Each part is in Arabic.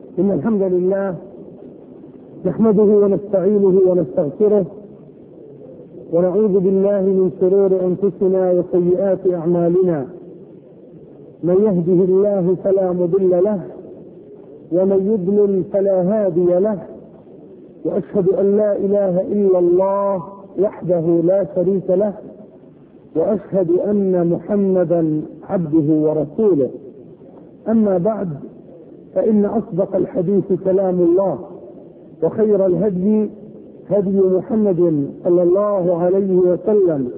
إن الحمد لله نحمده ونستعينه ونستغفره ونعوذ بالله من شرور أنفسنا وسيئات أعمالنا. من يهده الله فلا مضل له ومن يضلل فلا هادي له، وأشهد أن لا إله إلا الله وحده لا شريك له، وأشهد أن محمدا عبده ورسوله. أما بعد، فإن أصدق الحديث كلام الله، وخير الهدي هدي محمد صلى الله عليه وسلم،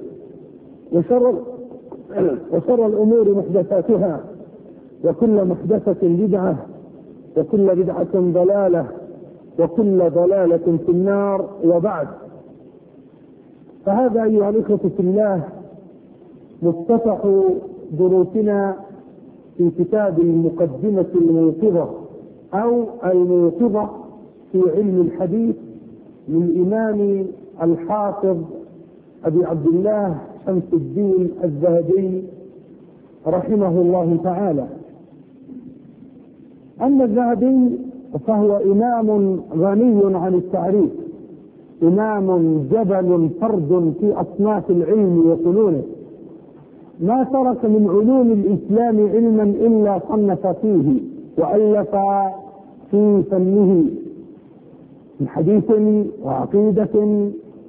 وشر الأمور محدثاتها، وكل محدثة بدعة، وكل بدعة ضلالة، وكل ضلالة في النار. وبعد، فهذا أيها الإخوة في الله مفتتح دروسنا في كتاب المقدمة الموقظة أو الموقظة في علم الحديث للإمام الحافظ أبي عبد الله شمس الدين الذهبي رحمه الله تعالى. أما الذهبي فهو إمام غني عن التعريف، إمام جبل فرد في أصناف العلم وفنونه، ما ترك من علوم الإسلام علما إلا صنف فيه وألف في فنه من حديث وعقيدة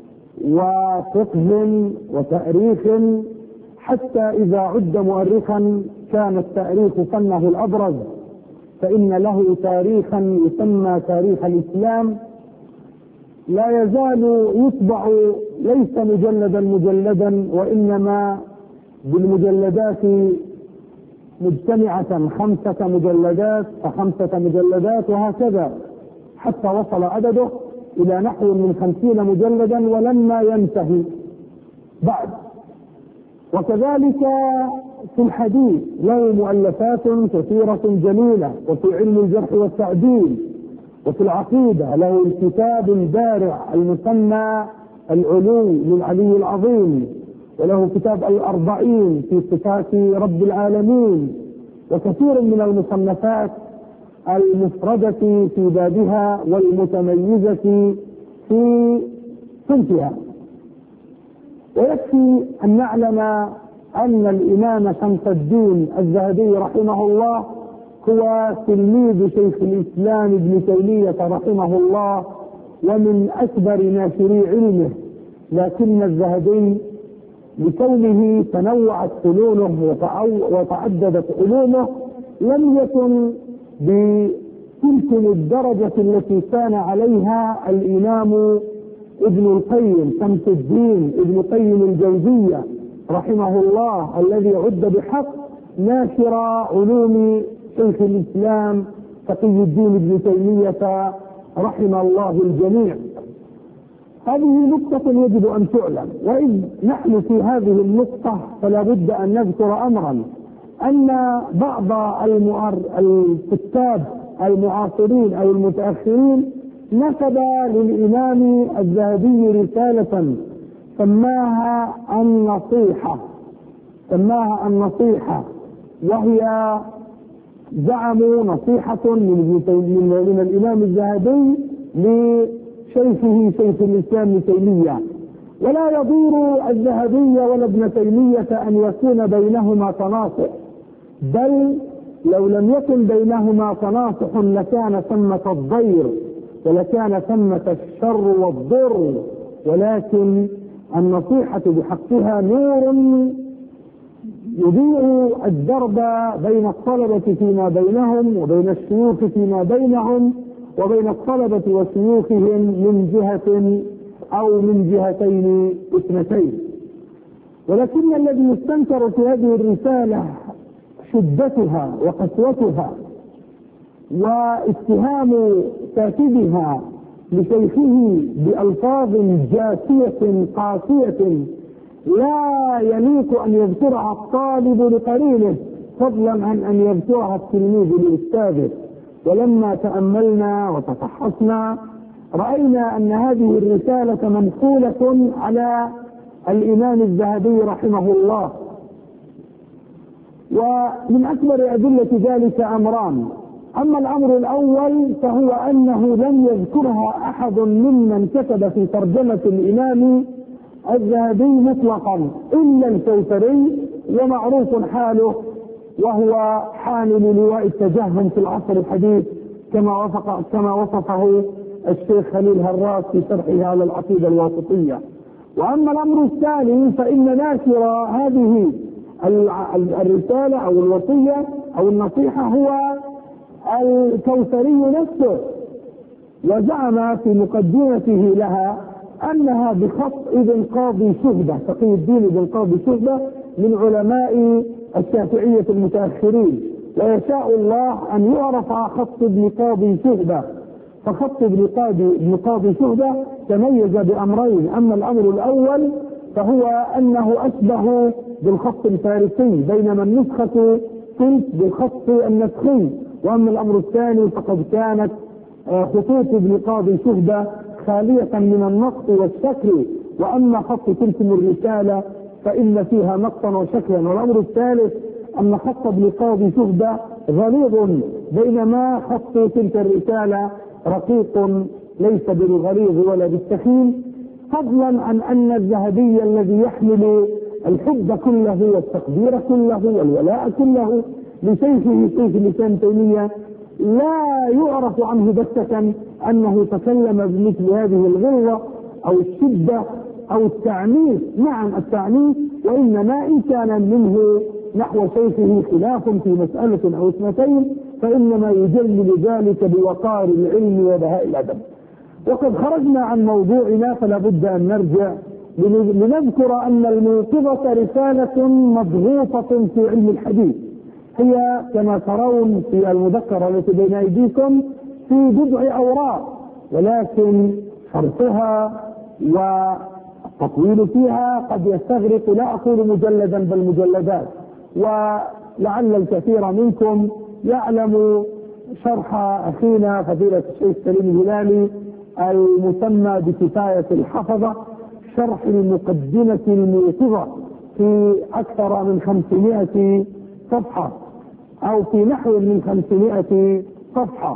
وفقه وتاريخ، حتى إذا عد مؤرخا كان التاريخ فنه الأبرز، فإن له تاريخا يسمى تاريخ الإسلام لا يزال يطبع ليس مجلدا وإنما بالمجلدات مجتمعة، 5 مجلدات ف5 مجلدات وهكذا، حتى وصل عدده إلى نحو من 50 مجلدا ولما ينتهي بعد. وكذلك في الحديث له مؤلفات كثيرة جميلة، وفي علم الجرح والتعديل، وفي العقيدة له الكتاب البارع المسمى العلو للعلي العظيم، وله كتاب الأربعين في صفات رب العالمين، وكثير من المصنفات المفردة في بابها والمتميزة في صنفها. ويكفي أن نعلم أن الإمام شمس الدين الذهبي رحمه الله هو تلميذ شيخ الإسلام ابن تيمية رحمه الله، ومن أكبر ناشري علمه، لكن الذهبي لكونه تنوعت فنونه وتعددت علومه لم يكن بتلك الدرجة التي كان عليها الإمام ابن القيم شمس الدين ابن قيم الجوزية رحمه الله، الذي عد بحق ناشر علوم شيخ الإسلام تقي الدين ابن تيمية رحم الله الجميع. هذه نقطة يجب أن تعلم. وإذ نحن في هذه النقطة فلا بد أن نذكر أمرا، أن بعض الكتاب المعاصرين أو المتأخرين نسب للإمام الذهبي رسالة سماها النصيحة، وهي زعموا نصيحة من الإمام الذهبي لشيخه شيخ الإسلام ابن تيمية. ولا يضير الذهبي ولا ابن تيمية أن يكون بينهما تناصح، بل لو لم يكن بينهما تناصح لكان ثمة الضير ولكان ثمة الشر والضر، ولكن النصيحة بحقها نور يضيء الدرب بين الطلبة فيما بينهم، وبين الشيوخ فيما بينهم، وبين الطلبة وشيوخهم من جهة أو من جهتين اثنتين. ولكن الذي يستنكر في هذه الرسالة شدتها وقسوتها واتهام كاتبها لشيخه بألفاظ جاسية قاسية لا يليق أن يذكرها الطالب لقرينه، فضلا عن أن يذكرها التلميذ لأستاذه. ولما تأملنا وتفحصنا رأينا أن هذه الرسالة منقولة على الإمام الذهبي رحمه الله. ومن أكبر أدلة ذلك أمران: أما الأمر الأول فهو أنه لم يذكرها أحد ممن كتب في ترجمة الإمام الذهبي مطلقا إلا الكوثري، ومعروف حاله وهو حامل لواء التجهم في العصر الحديث كما وصفه الشيخ خليل هراس في شرحه على العقيدة الواسطية. وأما الأمر الثاني فإن ناشر هذه الرسالة أو الوصية أو النصيحة هو الكوثري نفسه، وزعم في مقدمته لها أنها بخط ابن قاضي شهبة، تقي الدين ابن قاضي شهبة من علماء الشافعية المتأخرين، ويشاء الله أن يعرف خط ابن قاضي شهبة. فخط ابن قاضي شهبة تميز بأمرين: أما الأمر الأول فهو أنه أشبه بالخط الفارسي، بينما النسخة تلك بالخط النسخي. وأما الأمر الثاني فقد كانت خطوط ابن قاضي شهبة خالية من النقط والشكل، وأما خط تلك الرسالة فإن فيها نقطا وشكلا. والأمر الثالث أن خط ابن قاضي شهبة غليظ، بينما خط تلك الرسالة رقيق ليس بالغليظ ولا بالسخين، فضلا عن أن الذهبي الذي يحمل الحب كله والتقدير كله والولاء كله لشيخه شيخ الإسلام تيمية لا يعرف عنه بتة أنه تكلم بمثل هذه الغلظة أو الشدة أو التعنيف. نعم التعنيف، وإنما إن كان منه نحو شيخه خلاف في مسألة أو اثنتين فإنما يجلل ذلك بوقار العلم وبهاء الأدب. وقد خرجنا عن موضوعنا فلا بد أن نرجع لنذكر أن الموقظة رسالة مضغوطة في علم الحديث، هي كما ترون في المذكرة التي بين أيديكم في بضع أوراق، ولكن شرحها والتطويل فيها قد يستغرق لا أقول مجلدا بل مجلدات. ولعل الكثير منكم يعلم شرح أخينا فضيلة الشيخ سليم الهلالي المسمى بكفاية الحفظة، شرح المقدمة الموقظة في أكثر من 500 صفحة أو في نحو من 500 صفحة.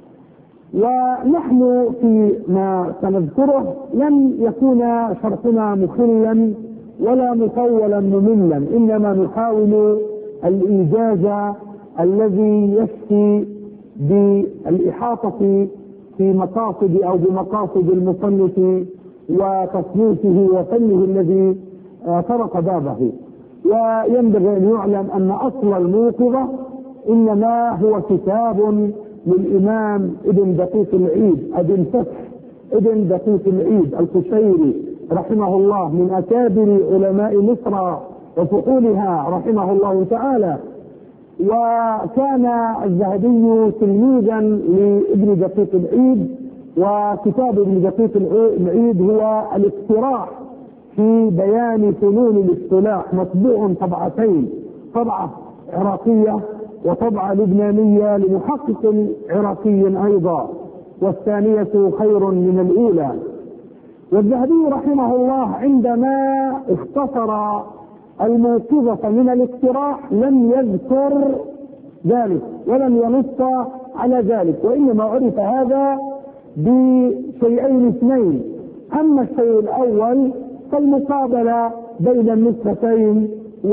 ونحن فيما سنذكره لن يكون شرحنا مخلا ولا مطولا مملا، إنما نحاول الإيجاز الذي يشفي بالإحاطة في مقاصد أو بمقاصد المصنف وتصنيفه وفنه الذي طرق بابه. وينبغي أن يعلم أن أصل الموقظة إنما هو كتاب للإمام ابن دقيق العيد ابن دقيق العيد القشيري رحمه الله، من أكابر علماء مصر وفحولها رحمه الله تعالى. وكان الذهبي تلميذا لابن دقيق العيد، وكتاب ابن دقيق العيد هو الاقتراح في بيان فنون الاصطلاح، مطبوع طبعتين، طبعة عراقية وطبعة لبنانية لمحقق عراقي أيضا، والثانية خير من الأولى. والذهبي رحمه الله عندما اختصر الموقظة من الاقتراح لم يذكر ذلك ولم ينص على ذلك، وإنما عرف هذا بشيئين اثنين: أما الشيء الأول فالمقابلة بين النسختين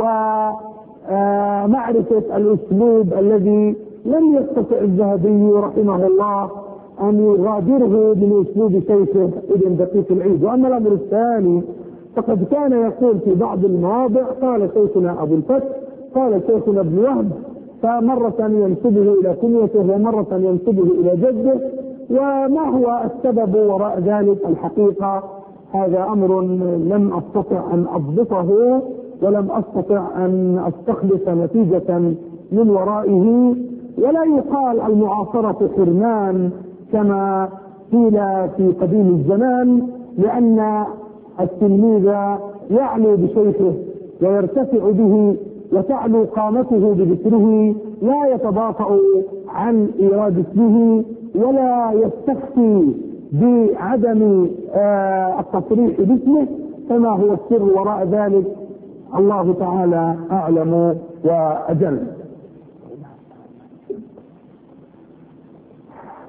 ومعرفة الأسلوب الذي لم يستطع الذهبي رحمه الله أن يغادره من أسلوب شيخه ابن دقيق العيد. وأما الأمر الثاني فقد كان يقول في بعض المواضع قال شيخنا أبو الفتح، قال شيخنا ابن وهب، فمرة ينسبه إلى كنيته ومرة ينسبه إلى جده. وما هو السبب وراء ذلك الحقيقة هذا أمر لم أستطع أن أضبطه ولم أستطع أن أستخلص نتيجة من ورائه. ولا يقال المعاصرة حرمان كما قيل في قديم الزمان، لأن التلميذ يعلو بشيخه ويرتفع به وتعلو قامته بذكره، لا يتباطأ عن إيراد اسمه ولا يستخفي بعدم التصريح باسمه. فما هو السر وراء ذلك الله تعالى أعلم وأجل.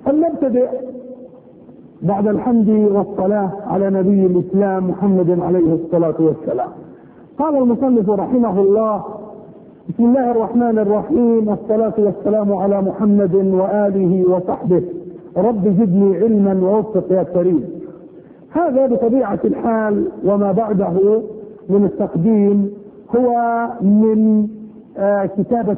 فلنبتدئ بعد الحمد والصلاة على نبي الإسلام محمد عليه الصلاة والسلام. قال المصنف رحمه الله: بسم الله الرحمن الرحيم، والصلاة والسلام على محمد وآله وصحبه، رب زدني علما ووفق يا كريم. هذا بطبيعة الحال وما بعده من التقديم هو من كتابة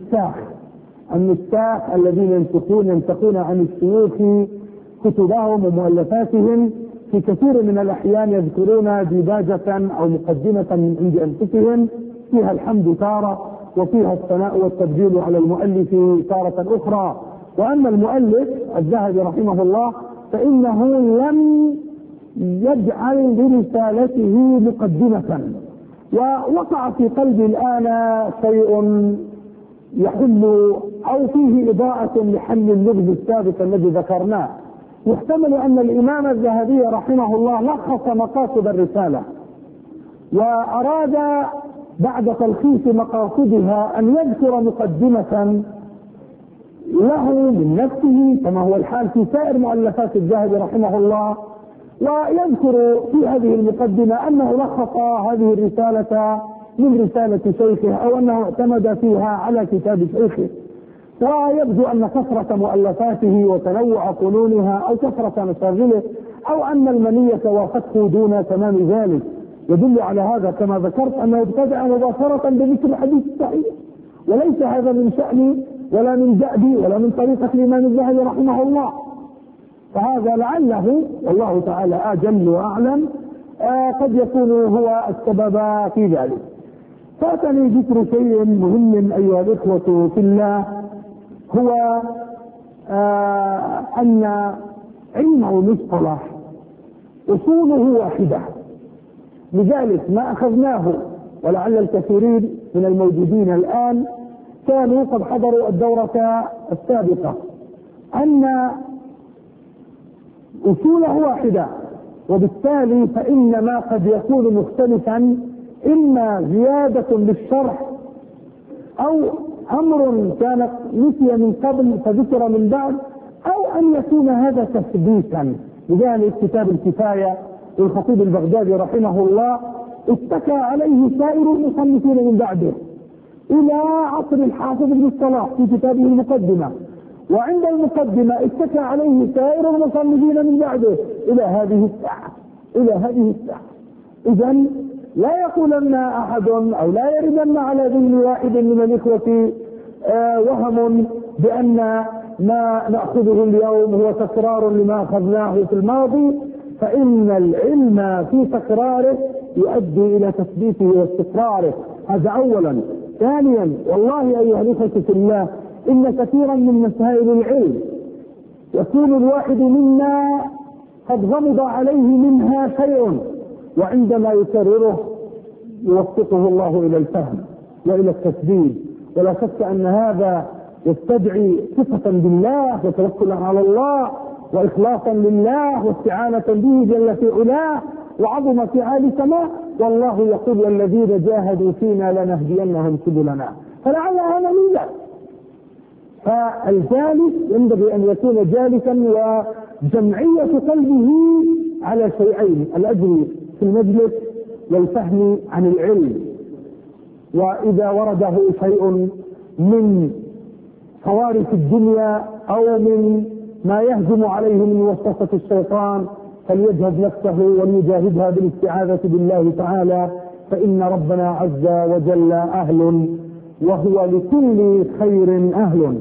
النساخ الذين ينسخون عن الشيوخ كتبهم ومؤلفاتهم. في كثير من الأحيان يذكرون ديباجة أو مقدمة من عند أنفسهم فيها الحمد تارة وفيها الثناء والتبجيل على المؤلف تارة أخرى. وأما المؤلف الذهبي رحمه الله فإنه لم يجعل لرسالته مقدمة. ووقع في قلبي الآن شيء يحل أو فيه إضاءة لحل اللغز السابق الذي ذكرناه. يحتمل أن الإمام الذهبي رحمه الله لخص مقاصد الرسالة وأراد بعد تلخيص مقاصدها أن يذكر مقدمة له من نفسه كما هو الحال في سائر مؤلفات الذهبي رحمه الله، ويذكر في هذه المقدمة أنه لخص هذه الرسالة من رسالة شيخه أو أنه اعتمد فيها على كتاب شيخه. ويبدو أن كثرة مؤلفاته وتنوع فنونها أو كثرة مشاغله أو أن المنية وافته دون تمام ذلك يدل على هذا كما ذكرت أنه ابتدأ مباشرة بذكر الحديث الصحيح، وليس هذا من شأني ولا من دأبي ولا من طريقة الإمام الذهبي رحمه الله. فهذا لعله والله تعالى أجل وأعلم قد يكون هو السبب في ذلك. فأتني ذكر شيء مهم أيها الإخوة في الله، هو أن علم المصطلح أصوله واحدة، لذلك ما أخذناه ولعل الكثيرين من الموجودين الآن كانوا قد حضروا الدورة السابقة أن أصوله واحدة، وبالتالي فإن ما قد يكون مختلفا إما زيادة للشرح أو أمر كان نسي من قبل فذكر من بعد أو أن يكون هذا تثبيتا. لذلك كتاب الكفاية للخطيب البغدادي رحمه الله اتكى عليه سائر المصنفين من بعده إلى عصر الحافظ ابن الصلاح في كتابه المقدمة، وعند المقدمة اتكى عليه سائر المصنفين من بعده إلى هذه الساعة. إذن لا يقولن أحد أو لا يردن على ذهن واحد من الإخوة وهم بأن ما نأخذه اليوم هو تكرار لما أخذناه في الماضي، فإن العلم في تكراره يؤدي إلى تثبيته واستقراره. هذا أولا. ثانيا، والله أيها الإخوة في الله إن كثيرا من مسائل العلم يكون الواحد منا قد غمض عليه منها شيء، وعندما يكرره يوفقه الله إلى الفهم وإلى التسديد. ولا شك أن هذا يستدعي ثقة بالله وتوكلا على الله وإخلاصا لله واستعانة به جل في علاه وعظم في عالي سماء. والله يقول: والذين جاهدوا فينا لنهدينهم سبلنا. فلعل هذا من ذلك. فالجالس ينبغي أن يكون جالسا وجمعية قلبه على شيئين: الأجر في المجلس والفهم عن العلم. وإذا ورده شيء من خوارث الدنيا أو من ما يهجم عليه من وسوسة الشيطان فليجهد نفسه وليجاهدها بالاستعاذة بالله تعالى، فإن ربنا عز وجل أهل وهو لكل خير أهل.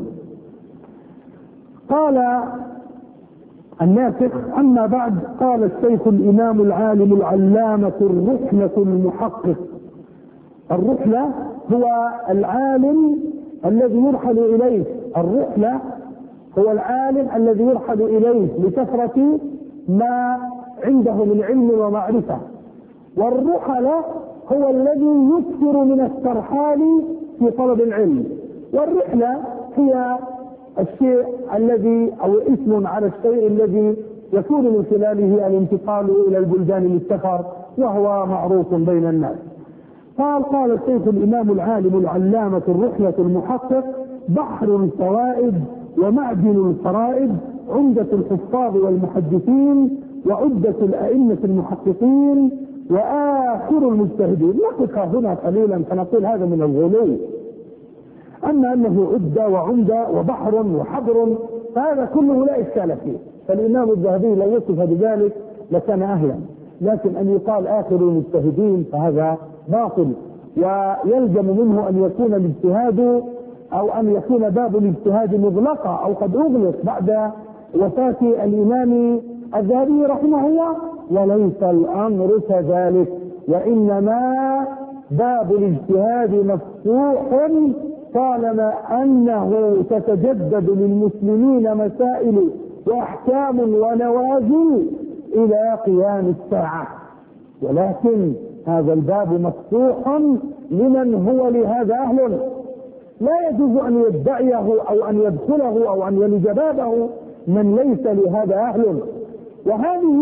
قال الناسخ: أما بعد، قال الشيخ الإمام العالم العلامة الرحلة المحقق. الرحلة هو العالم الذي يرحل إليه، الرحلة هو العالم الذي يرحل إليه لكثرة ما عنده من علم ومعرفة، والرحل هو الذي يكثر من الترحال في طلب العلم. والرحلة هي الشيء الذي أو اسم على الشيء الذي يكون من خلاله الانتقال إلى البلدان للسفر، وهو معروف بين الناس. قال الشيخ الإمام العالم العلامة الرحلة المحقق: بحر الفوائد ومعدن الفرائد، عمدة الحفاظ والمحدثين، وعدة الأئمة المحققين، وآخر المجتهدين. نقف هنا قليلا فنقول هذا من الغلو. أما أنه عدة وعمدة وبحر وحبر فهذا كله لا إشكال فيه، فالإمام الذهبي لو وصف بذلك لكان أهلا، لكن أن يقال آخر المجتهدين فهذا باطل، ويلزم منه أن يكون الاجتهاد أو أن يكون باب الاجتهاد مغلقا أو قد أغلق بعد وفاة الإمام الذهبي رحمه الله، وليس الأمر كذلك، وإنما باب الاجتهاد مفتوح طالما أنه تتجدد للمسلمين مسائل وأحكام ونوازل إلى قيام الساعة، ولكن هذا الباب مفتوح لمن هو لهذا أهل، لا يجوز أن يدعيه أو أن يدخله أو أن يلج بابه من ليس لهذا أهل. وهذه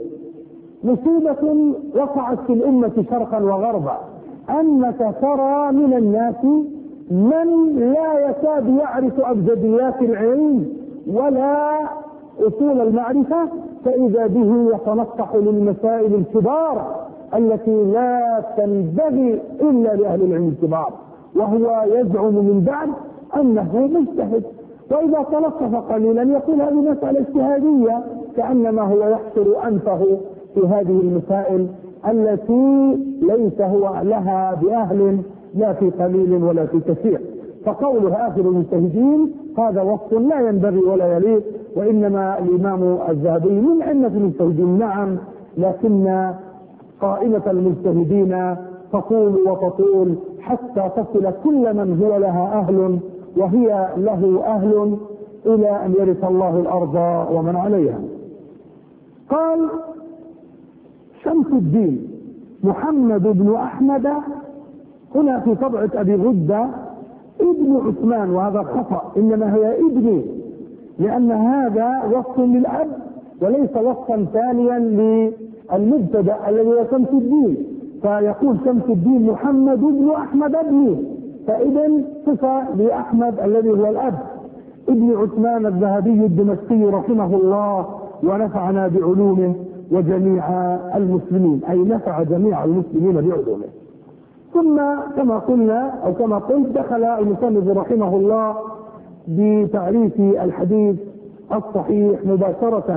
مصيبة وقعت في الأمة شرقا وغربا، أنك ترى من الناس من لا يكاد يعرف أبجديات العلم ولا أصول المعرفة، فإذا به يتنصح للمسائل الكبار التي لا تنبغي إلا لأهل العلم الكبار، وهو يزعم من بعد أنه مجتهد، وإذا تلطف قليلا يقول هذه مسألة اجتهادية، كأنما هو يحصر أنفه في هذه المسائل التي ليس هو لها بأهل لا في قليل ولا في كثير. فقوله آخر المجتهدين هذا وصف لا ينبغي ولا يليق، وإنما الإمام الذهبي من أئمة المجتهدين نعم، لكن قائمة المجتهدين تطول وتطول حتى تصل كل من هو لها أهل وهي له أهل إلى أن يرث الله الأرض ومن عليها. قال شمس الدين محمد بن أحمد، هنا في طبعة أبي غدة ابن عثمان، وهذا خطأ، إنما هي ابني، لأن هذا وصف للأب وليس وصفا ثانيا للمبتدأ الذي هو شمس الدين، فيقول شمس الدين محمد بن أحمد ابني، فإذن صفة لأحمد الذي هو الأب. ابن عثمان الذهبي الدمشقي رحمه الله ونفعنا بعلومه وجميع المسلمين، أي نفع جميع المسلمين بعلومه. ثم كما قلنا أو كما قلت دخل المصنف رحمه الله بتعريف الحديث الصحيح مباشرة،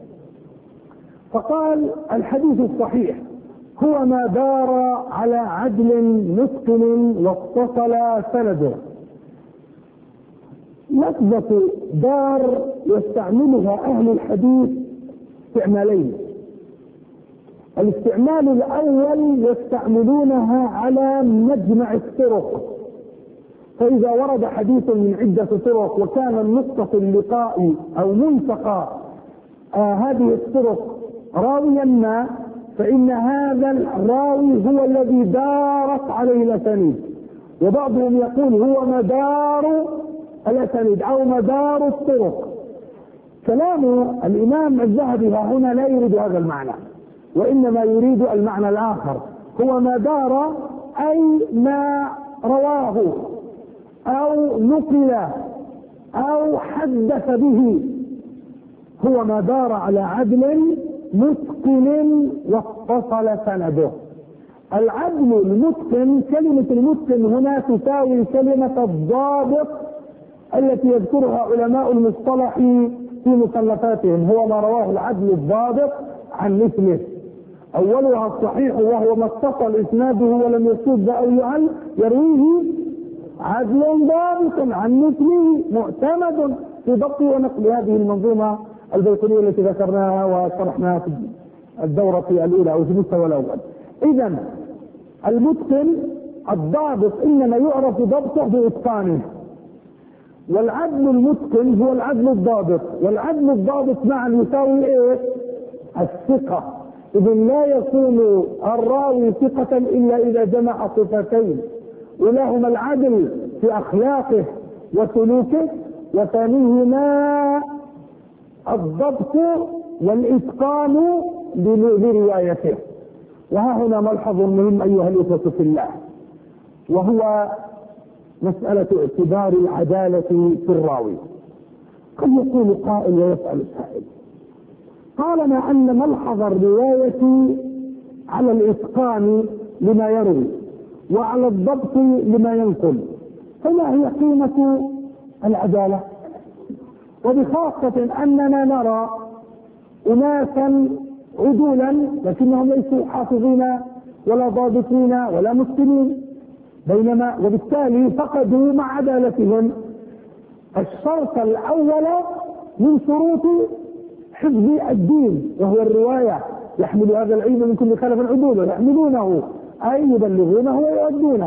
فقال الحديث الصحيح هو ما دار على عدل متقن واتصل سنده. لفظة دار يستعملها أهل الحديث استعمالين، الاستعمال الأول يستعملونها على مجمع الطرق، فإذا ورد حديث من عدة طرق وكان النقطة اللقاء أو ملتقى هذه الطرق راويا ما، فإن هذا الراوي هو الذي دارت عليه الأسانيد، وبعضهم يقول هو مدار الأسانيد أو مدار الطرق. كلام الإمام الذهبي هنا لا يريد هذا المعنى، وإنما يريد المعنى الآخر، هو ما دار أي ما رواه أو نقل أو حدث به، هو ما دار على عدل متقن واتصل سنده. العدل المتقن، كلمة المتقن هنا تساوي كلمة الضابط التي يذكرها علماء المصطلح في مصنفاتهم، هو ما رواه العدل الضابط عن مثله. أولها الصحيح وهو ما اتصل إسناده ولم يشذ أو يعل، يرويه عدل ضابط عن مثله معتمد في ضبط ونقل. هذه المنظومة البيقونية التي ذكرناها وشرحناها في الدورة الأولى أو في المستوى الأول. إذن المتقن الضابط إنما يعرف ضبطه بإتقانه، والعدل المتقن هو العدل الضابط، والعدل الضابط معا يساوي إيه؟ الثقة. إذن لا يكون الراوي ثقة إلا إذا جمع صفتين، ولهما العدل في أخلاقه وسلوكه، وثانيهما الضبط والإتقان بروايته. وها هنا ملحظ مهم أيها الإخوة في الله، وهو مسألة اعتبار العدالة في الراوي. قد يقول قائل ويسأل السائل: طالما أن ملحظ الرواية على الإتقان لما يروي وعلى الضبط لما ينقل، فما هي قيمة العدالة؟ وبخاصة أننا نرى أناسا عدولا لكنهم ليسوا حافظين ولا ضابطين ولا مسلمين، بينما وبالتالي فقدوا مع عدالتهم الشرط الأول من شروط حفظ الدين، وهو الرواية. يحمل هذا العلم من كل خلف عدولا يحملونه أي يبلغونه ويؤدونه.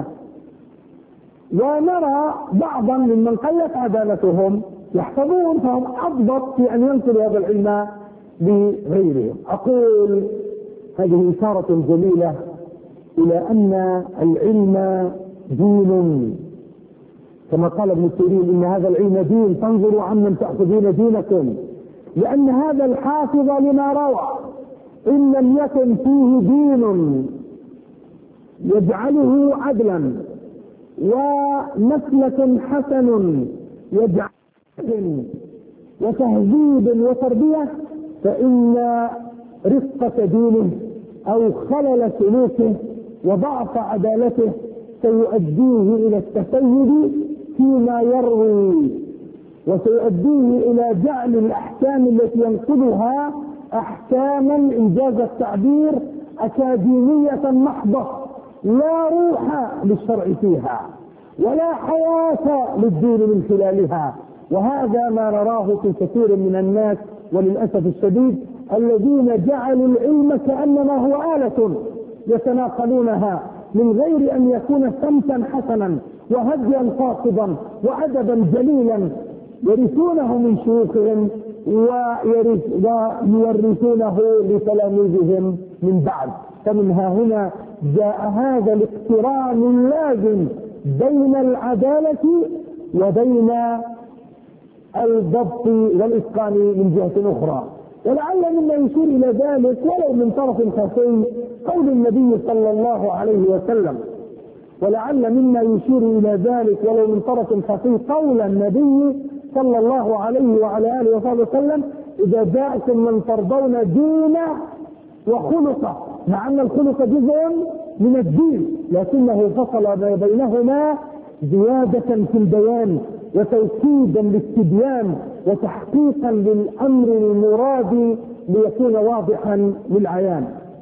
ونرى بعضا ممن قلت عدالتهم يحفظون، فهم أضبط في أن ينقلوا هذا العلم لغيرهم. أقول هذه إشارة جميلة إلى أن العلم دين، كما قال ابن سيرين: إن هذا العلم دين، فانظروا عمن تأخذون دينكم. لأن هذا الحافظ لما روى إن لم يكن فيه دين يجعله عدلا ومسلك حسن يجعله وتهذيب وتربية، فإن رفقة دينه أو خلل سلوكه وضعف عدالته سيؤديه إلى التسيب فيما يروي، وسيؤديه إلى جعل الأحكام التي ينقلها أحكاما إنجاز التعبير أكاديمية محضة لا روح للشرع فيها ولا حياة للدين من خلالها. وهذا ما نراه في كثير من الناس وللأسف الشديد، الذين جعلوا العلم كأنما هو آلة يتناقلونها من غير أن يكون سمتا حسنا وهديا قاصدا وأدبا جليلا يرثونه من شيوخهم ويورثونه لتلاميذهم من بعد. فمنها هنا جاء هذا الاقتران اللازم بين العدالة وبين الضبط والإتقان من جهة أخرى. ولعل مما يشير إلى ذلك ولو من طرف خفي قول النبي صلى الله عليه وسلم، ولعل مما يشير إلى ذلك ولو من طرف خفي قول النبي صلى الله عليه وعلى آله وصحبه وسلم: إذا جاءكم من ترضون دينه وخلقه، مع أن الخلق جزء من الدين لكنه فصل بينهما زيادة في البيان وتوكيدا للتبيان وتحقيقا للأمر المراد ليكون واضحا للعيان.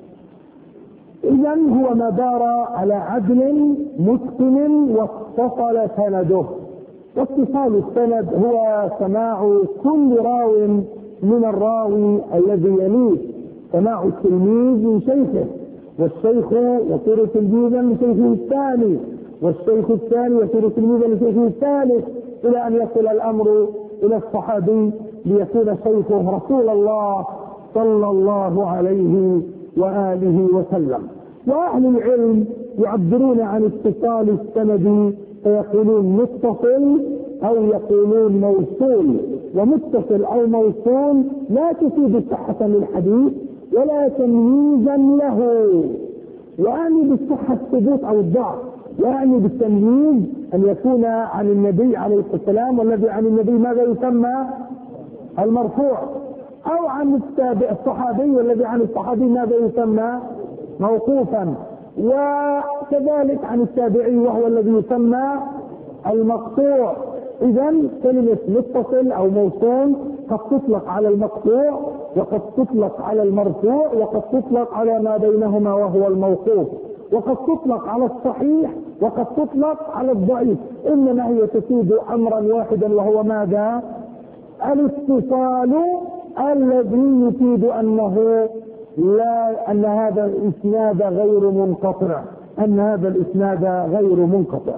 إذن هو ما دار على عدل متقن واتصل سنده. واتصال السند هو سماع كل راو من الراوي الذي يليه، سماع التلميذ من شيخه، والشيخ يصير تلميذا لشيخه الثاني، والشيخ الثاني يصير تلميذا لشيخه الثالث، إلى أن يصل الأمر إلى الصحابي ليكون شيخه رسول الله صلى الله عليه وآله وسلم. وأهل العلم يعبرون عن اتصال السند فيقولون متصل أو يقولون موصول. ومتصل أو موصول لا تفيد صحة للحديث ولا تمييزا له، يعني بالصحة الثبوت أو الضعف، يعني بالتمييز أن يكون عن النبي عليه السلام، والذي عن النبي ماذا يسمى؟ المرفوع، أو عن الصحابي، والذي عن الصحابي ماذا يسمى؟ موقوفا، وكذلك عن التابعي وهو الذي يسمى المقطوع. إذن كلمة متصل أو موصول قد تطلق على المقطوع وقد تطلق على المرفوع وقد تطلق على ما بينهما وهو الموقوف، وقد تطلق على الصحيح وقد تطلق على الضعيف، إنما هي تفيد أمرا واحدا وهو ماذا؟ الاتصال الذي يفيد أن هذا الإسناد غير منقطع، أن هذا الإسناد غير منقطع.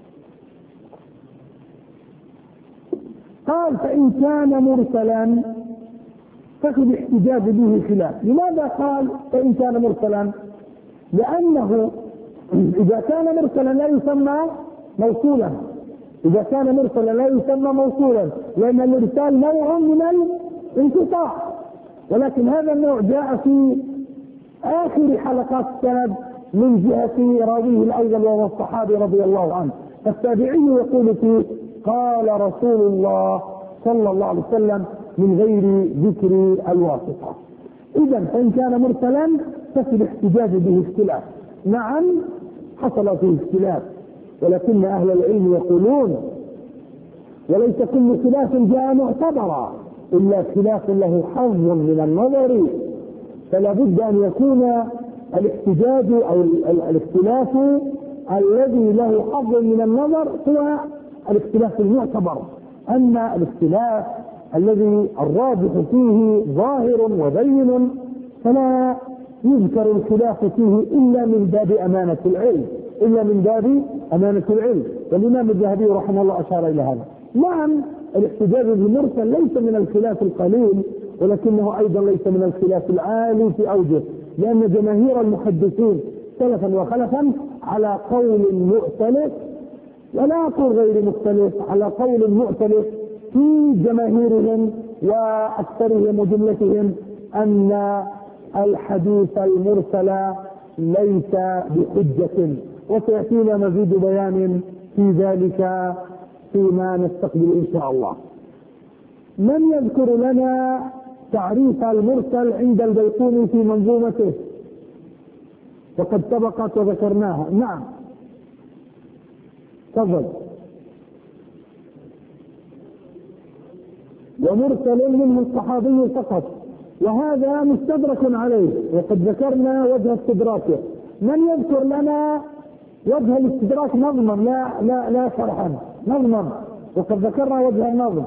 قال: فإن كان مرسلا ففي الاحتجاج به خلاف. لماذا قال فإن كان مرسلا؟ لأنه إذا كان مرسلا لا يسمى موصولا، إذا كان مرسلا لا يسمى موصولا، لأن الإرسال نوع من الانقطاع، ولكن هذا النوع جاء في آخر حلقات السند من جهة راويه الأول وهو الصحابي رضي الله عنه. التابعي يقول فيه: قال رسول الله صلى الله عليه وسلم من غير ذكر الواسطة. إذا فإن كان مرسلا ففي الاحتجاج به اختلاف. نعم حصل فيه اختلاف، ولكن أهل العلم يقولون وليس كل خلاف جاء معتبرا إلا خلاف له حظ من النظر، فلا بد أن يكون الاحتجاج أو الاختلاف الذي له حظ من النظر هو الاختلاف المعتبر. أما الاختلاف الذي الراجح فيه ظاهر وبين فلا يذكر الخلاف فيه إلا من باب أمانة العلم، والإمام الذهبي رحمه الله أشار إلى هذا. نعم الاحتجاج بالمرسل ليس من الخلاف القليل، ولكنه أيضا ليس من الخلاف العالي في أوجه، لأن جماهير المحدثين سلفا وخلفا على قول مؤتلف، ولا أقول غير مختلف، على قول مؤتلف في جماهيرهم وأكثرهم وجملتهم أن الحديث المرسل ليس بحجة، وسيأتينا مزيد بيان في ذلك فيما نستقبل إن شاء الله. من يذكر لنا تعريف المرسل عند البيقوني في منظومته؟ وقد سبقت وذكرناها. نعم تفضل. ومرسل منه الصحابي فقط، وهذا مستدرك عليه وقد ذكرنا وجه استدراكه. من يذكر لنا وجه الاستدراك نظما لا شرحا، نظما، وقد ذكرنا وجه النظم.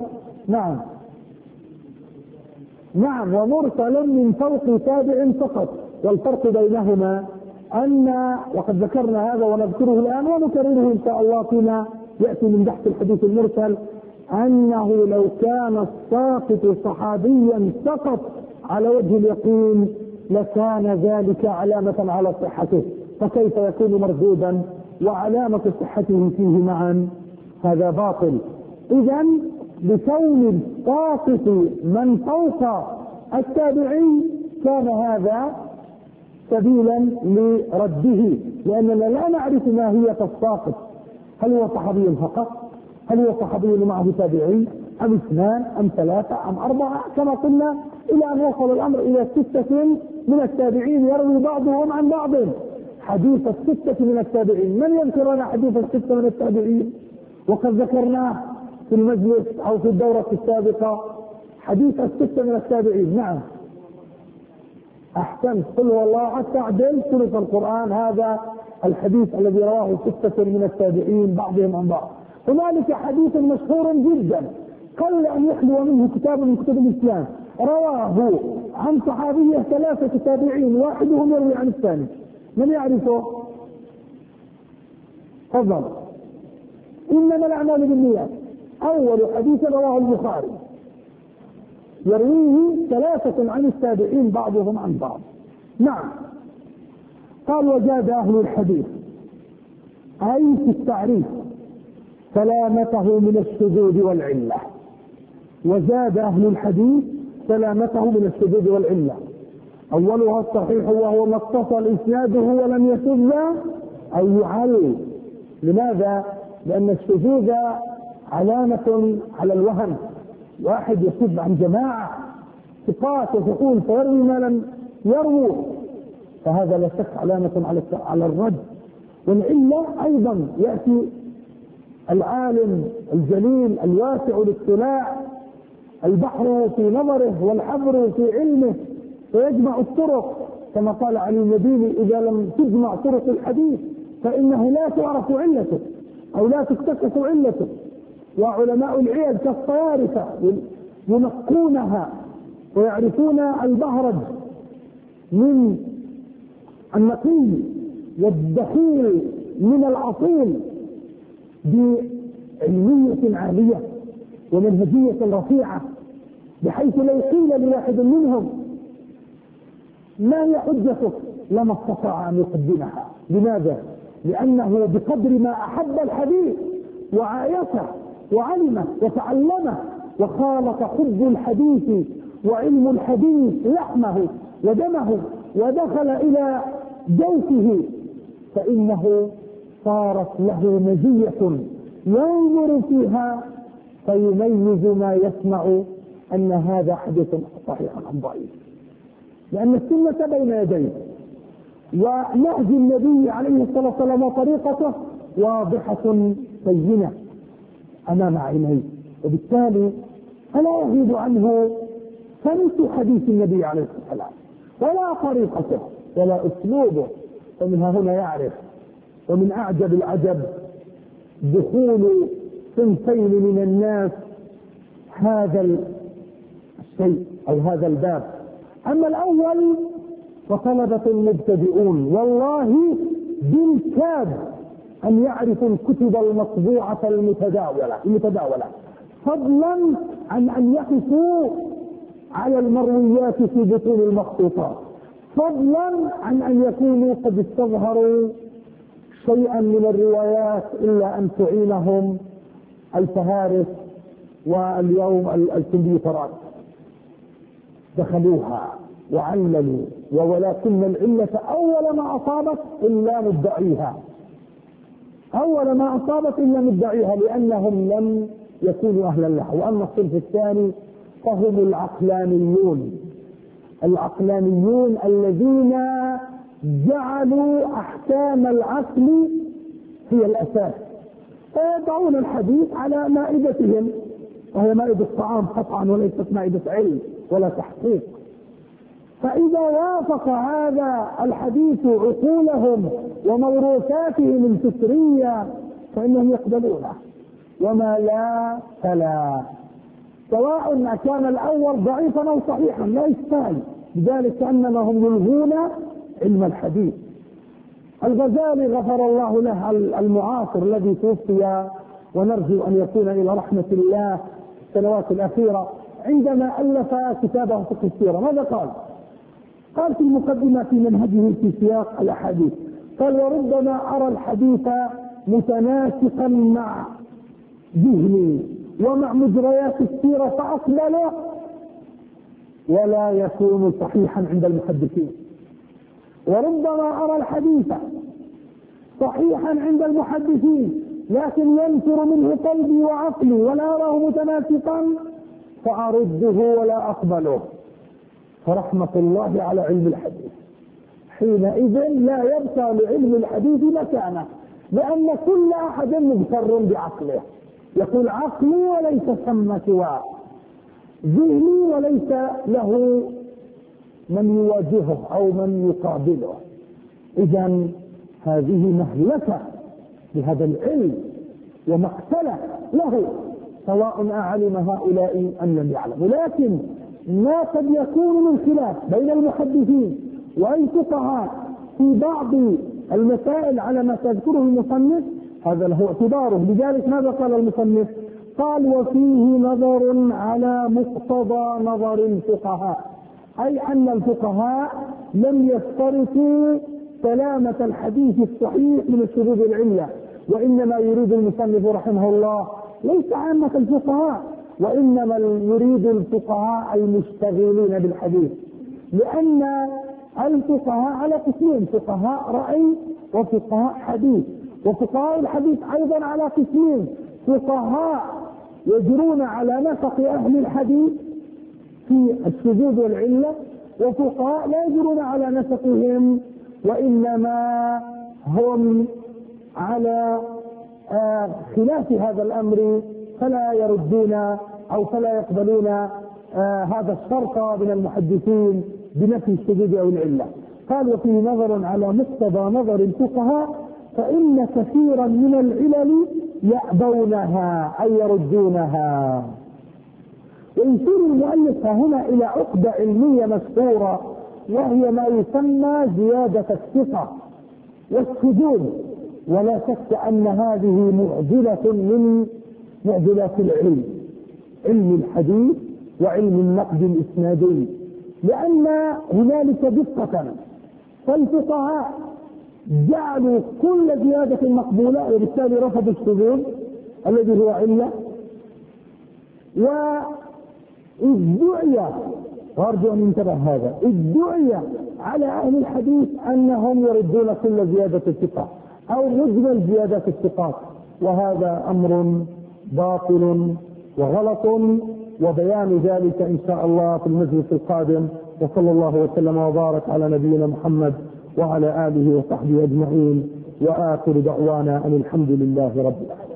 نعم ومرسل من فوق تابع فقط، والفرق بينهما أن وقد ذكرنا هذا ونذكره الآن ونكرره إن شاء الله فيما يأتي من بحث الحديث المرسل، أنه لو كان الساقط صحابيا فقط على وجه اليقين لكان ذلك علامة على صحته، فكيف يكون مردودا وعلامة صحته فيه معا؟ هذا باطل. إذا بكون الساقط من فوق التابعي كان هذا سبيلا لرده، لأننا لا نعرف ماهية الساقط، هل هو صحابي فقط؟ هل هو صحابي معه تابعي أم 2 أم 3 أم 4 كما قلنا، إلى أن وصل الأمر إلى 6 من التابعين يروي بعضهم عن بعض حديث 6 من التابعين. من يذكر لنا حديث 6 من التابعين؟ وقد ذكرناه في المجلس أو في الدورة السابقة حديث 6 من التابعين. نعم أحسنت، قل والله حتى عدل ثلث القرآن، هذا الحديث الذي رواه 6 من التابعين بعضهم عن بعض. هنالك حديث مشهور جدا قل أن يخلو منه كتاب من كتب الإسلام رواه عن صحابية 3 تابعين واحدهم يروي عن الثاني. من يعرفه؟ تفضل. إنما الأعمال بالنيات، أول حديث رواه البخاري يرويه 3 عن التابعين بعضهم عن بعض. نعم. قال وزاد أهل الحديث أي في التعريف سلامته من الشذوذ والعلة. وزاد أهل الحديث سلامته من الشذوذ والعلة. أولها الصحيح وهو ما اتصل إسناده ولم يشذ أو يعل. لماذا؟ لأن الشذوذ علامة على الوهن، واحد يشذ عن جماعة ثقات وثقول فيروي ما لم يروه، فهذا لا شك علامة على الرد. والعلة أيضا يأتي العالم الجليل الواسع الاطلاع، البحر في نظره والحبر في علمه، فيجمع الطرق كما قال علي المديني إذا لم تجمع طرق الحديث فإنه لا تعرف علته أو لا تكتشف علته. وعلماء العياد كالصيارفة ينقونها ويعرفون البهرج من النقي والدخيل من الأصيل بعلمية عالية ومنهجية رفيعة، بحيث لو قيل لواحد منهم ما هي حجتك لما استطاع أن يقدمها. لماذا؟ لأنه بقدر ما أحب الحديث وعايشه وعلمه وتعلمه وخالط حب الحديث وعلم الحديث لحمه ودمه ودخل إلى جوفه، فإنه صارت له مزية ينظر فيها فيميز ما يسمع أن هذا حديث صحيح أم ضعيف، لأن السنة بين يديه، ونهج النبي عليه الصلاة والسلام وطريقته واضحة بينة أمام عينيه، وبالتالي فلا يغيب عنه سمت حديث النبي عليه الصلاة والسلام ولا طريقته ولا أسلوبه. فمن هنا يعرف. ومن أعجب العجب دخول صنفين من الناس هذا الشيء أو هذا الباب. أما الأول فطلبة المبتدئون والله بالكاد أن يعرفوا الكتب المطبوعة المتداولة، فضلا عن أن يقفوا على المرويات في بطون المخطوطات، فضلا عن أن يكونوا قد استظهروا شيئا من الروايات، إلا أن تعينهم الفهارس واليوم الكمبيوترات. دخلوها وعللوا، ولكن العلة أول ما أصابت إلا مدعيها لأنهم لم يكونوا أهلا لها. وأما الصنف الثاني فهم العقلانيون الذين جعلوا أحكام العقل هي الأساس، فيضعون الحديث على مائدتهم، وهي مائدة الطعام قطعا وليست مائدة علم ولا تحقيق. فإذا وافق هذا الحديث عقولهم وموروثاتهم الفكرية فإنهم يقبلونه، وما لا فلا، سواء كان الأول ضعيفا أو صحيحا لا إشكال، لذلك كأنما هم يلغون علم الحديث. الغزالي غفر الله له المعاصر الذي توفي ونرجو أن يكون إلى رحمة الله في السنوات الأخيرة، عندما ألف كتابه فقه السيرة ماذا قال؟ قال في المقدمة في منهجه في سياق الأحاديث، قال: وربما أرى الحديث متناسقا مع ذهني ومع مجريات السيرة فأقبله، ولا يكون صحيحا عند المحدثين. وربما أرى الحديث صحيحا عند المحدثين لكن ينفر منه قلبي وعقلي ولا أراه متناسقا فأرده ولا أقبله. فرحمة الله على علم الحديث، حينئذ لا يبقى لعلم الحديث مكانه، لأن كل أحد مغتر بعقله، يقول عقلي وليس ثم سواه، ذهني وليس له من يواجهه أو من يقابله. إذن هذه مهلكة بهذا العلم ومقتلة له، سواء أعلم هؤلاء أم لم يعلموا. لكن ما قد يكون من خلاف بين المحدثين والفقهاء في بعض المسائل على ما تذكره المصنف، هذا له اعتباره. لذلك ماذا قال المصنف؟ قال: وفيه نظر على مقتضى نظر الفقهاء، أي أن الفقهاء لم يشترطوا سلامة الحديث الصحيح من الشذوذ العلة، وإنما يريد المصنف رحمه الله ليس عامة الفقهاء، وإنما يريد الفقهاء المشتغلين بالحديث، لأن الفقهاء على قسمين: فقهاء رأي وفقهاء حديث. وفقهاء الحديث أيضا على قسمين: فقهاء يجرون على نسق أهل الحديث في الشذوذ والعلة، وفقهاء لا يجرون على نسقهم وإنما هم على خلاف هذا الأمر، فلا يردون أو فلا يقبلون هذا الشرط من المحدثين بنفي الشذوذ أو العلة. قال: وفيه نظر على مقتضى نظر الفقهاء فإن كثيرا من العلل يأبونها أي يردونها. ويشير المؤلف هنا إلى عقدة علمية مشهورة، وهي ما يسمى زيادة الثقة والشذوذ. ولا شك أن هذه معضلة من معضلات العلم، علم الحديث وعلم النقد الإسنادي، لأن هنالك دقة. فالفقهاء جعلوا كل زيادة مقبولة، وبالتالي رفضوا الشذوذ الذي هو علة. وادعي، وارجو ان ينتبه هذا، ادعي على اهل الحديث انهم يردون كل زيادة الثقة او مجمل زيادة الثقات، وهذا امر باطل وغلط، وبيان ذلك إن شاء الله في المجلس القادم. وصلى الله وسلم وبارك على نبينا محمد وعلى آله وصحبه أجمعين، وآخر دعوانا أن الحمد لله رب العالمين.